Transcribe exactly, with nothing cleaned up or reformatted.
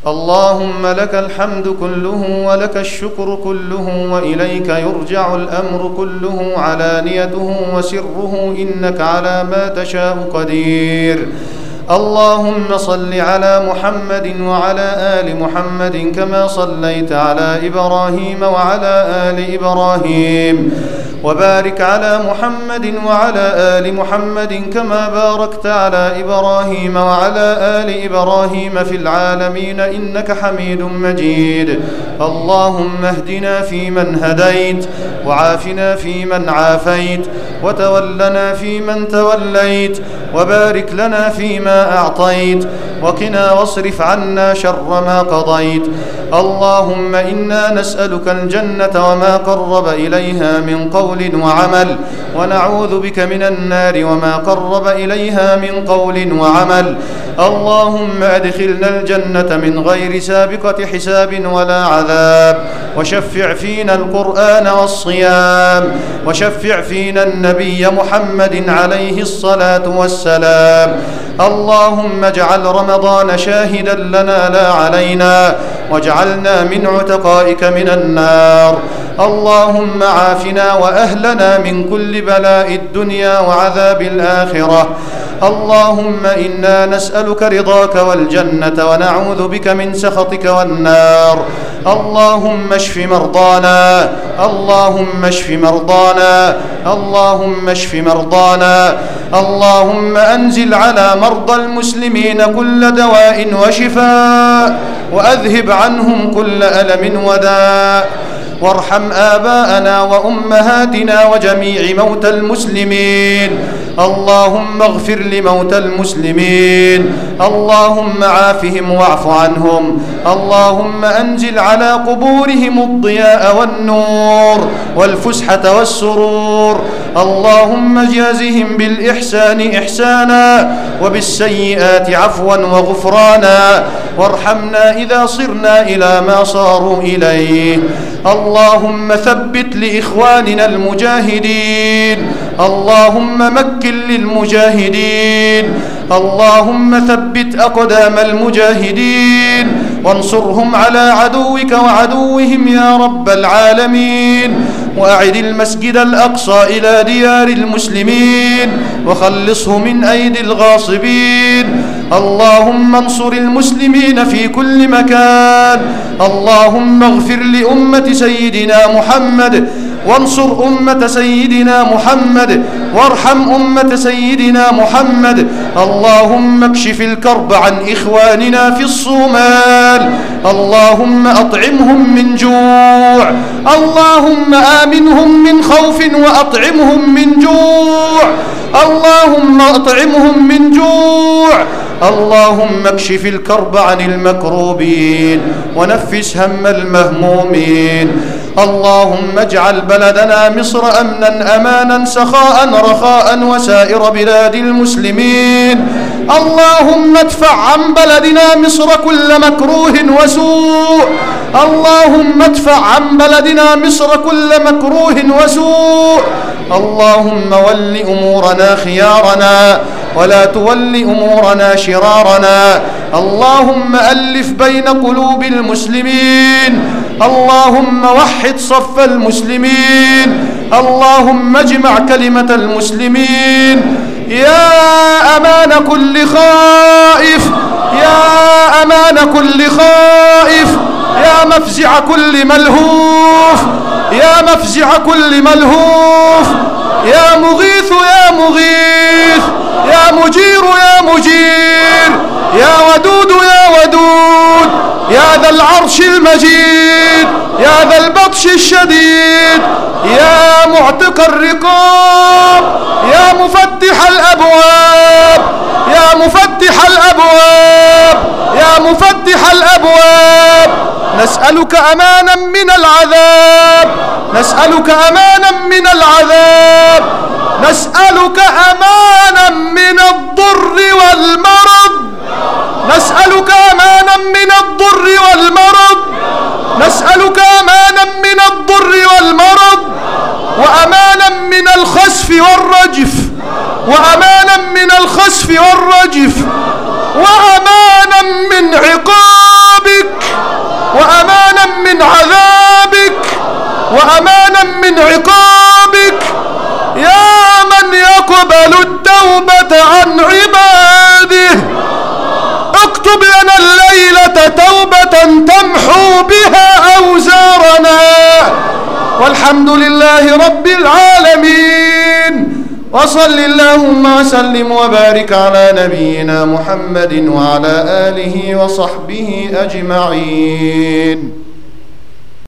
اللهم لك الحمد كله ولك الشكر كله وإليك يرجع الأمر كله علانيته وسره إنك على ما تشاء قدير. اللهم صل على محمد وعلى آل محمد كما صليت على إبراهيم وعلى آل إبراهيم، وبارك على محمد وعلى آل محمد كما باركت على إبراهيم وعلى آل إبراهيم في العالمين إنك حميد مجيد. اللهم اهدنا فيمن هديت، وعافنا فيمن عافيت، وتولنا فيمن توليت، وبارك لنا فيما أعطيت، وقنا واصرف عنا شر ما قضيت. اللهم إنا نسألك الجنة وما قرب إليها من قول وعمل، ونعوذ بك من النار وما قرب إليها من قول وعمل. اللهم أدخلنا الجنة من غير سابقة حساب ولا عذاب، وشفع فينا القرآن والصيام، وشفع فينا النبي محمد عليه الصلاة والسلام. اللهم اجعل رمضان شاهدا لنا لا علينا، واجعلنا من عتقائك من النار. اللهم عافنا وأهلنا من كل بلاء الدنيا وعذاب الآخرة. اللهم إنا نسألك رضاك والجنة، ونعوذ بك من سخطك والنار. اللهم اشف مرضانا، اللهم اشف مرضانا، اللهم اشف مرضانا. اللهم أنزل على مرضى المسلمين كل دواء وشفاء، وأذهب عنهم كل ألم وداء. وارحم آباءنا وأمهاتنا وجميع موتى المسلمين. اللهم اغفر لموتى المسلمين. اللهم عافهم واعف عنهم. اللهم أنزل على قبورهم الضياء والنور والفسحة والسرور. اللهم جازهم بالإحسان إحسانا، وبالسيئات عفوا وغفرانا، وارحمنا إذا صرنا إلى ما صاروا إليه. اللهم ثبت لإخواننا المجاهدين. اللهم مكن للمجاهدين. اللهم ثبت أقدام المجاهدين، وانصرهم على عدوك وعدوهم يا رب العالمين. وأعد المسجد الأقصى إلى ديار المسلمين، وخلصه من أيدي الغاصبين. اللهم انصر المسلمين في كل مكان. اللهم اغفر لأمة سيدنا محمد، وانصر أمة سيدنا محمد، وارحم أمة سيدنا محمد. اللهم اكشف الكرب عن إخواننا في الصومال. اللهم أطعمهم من جوع. اللهم آمنهم من خوف وأطعمهم من جوع. اللهم أطعمهم من جوع. اللهم اكشف الكرب عن المكروبين، ونفس هم المهمومين. اللهم اجعل بلدنا مصر أمنا أمانا سخاء رخاء وسائر بلاد المسلمين. اللهم ادفع عن بلدنا مصر كل مكروه وسوء. اللهم ادفع عن بلدنا مصر كل مكروه وسوء. اللهم ول أمورنا خيارنا، ولا تول أمورنا شرارنا. اللهم ألف بين قلوب المسلمين. اللهم وحد صف المسلمين. اللهم اجمع كلمة المسلمين. يا أمان كل خائف، يا أمان كل خائف، يا مفزع كل ملهوف، يا مفزع كل ملهوف، يا مغيث يا مغيث، يا مجير يا مجير، يا ودود يا ودود، يا ذا العرش المجيد، يا ذا البطش الشديد، يا معتق الرقاب، يا مفتح الأبواب، يا مفتح الأبواب، يا مفتح الأبواب. نسألك أمانا من العذاب، نسألك أمانا من العذاب، نسألك أمانا من الضر والمرض، نسألك أمانا من الضر والمرض، نسألك أمانا من الضر والمرض، وأمانا من الخسف والرجف، وأمانا من الخسف والرجف، وأمانا من عقابك عقابك، يا من يقبل التوبة عن عباده. اكتب لنا الليلة توبة تمحو بها أوزارنا، والحمد لله رب العالمين. وصل اللهم وسلم وبارك على نبينا محمد وعلى آله وصحبه أجمعين.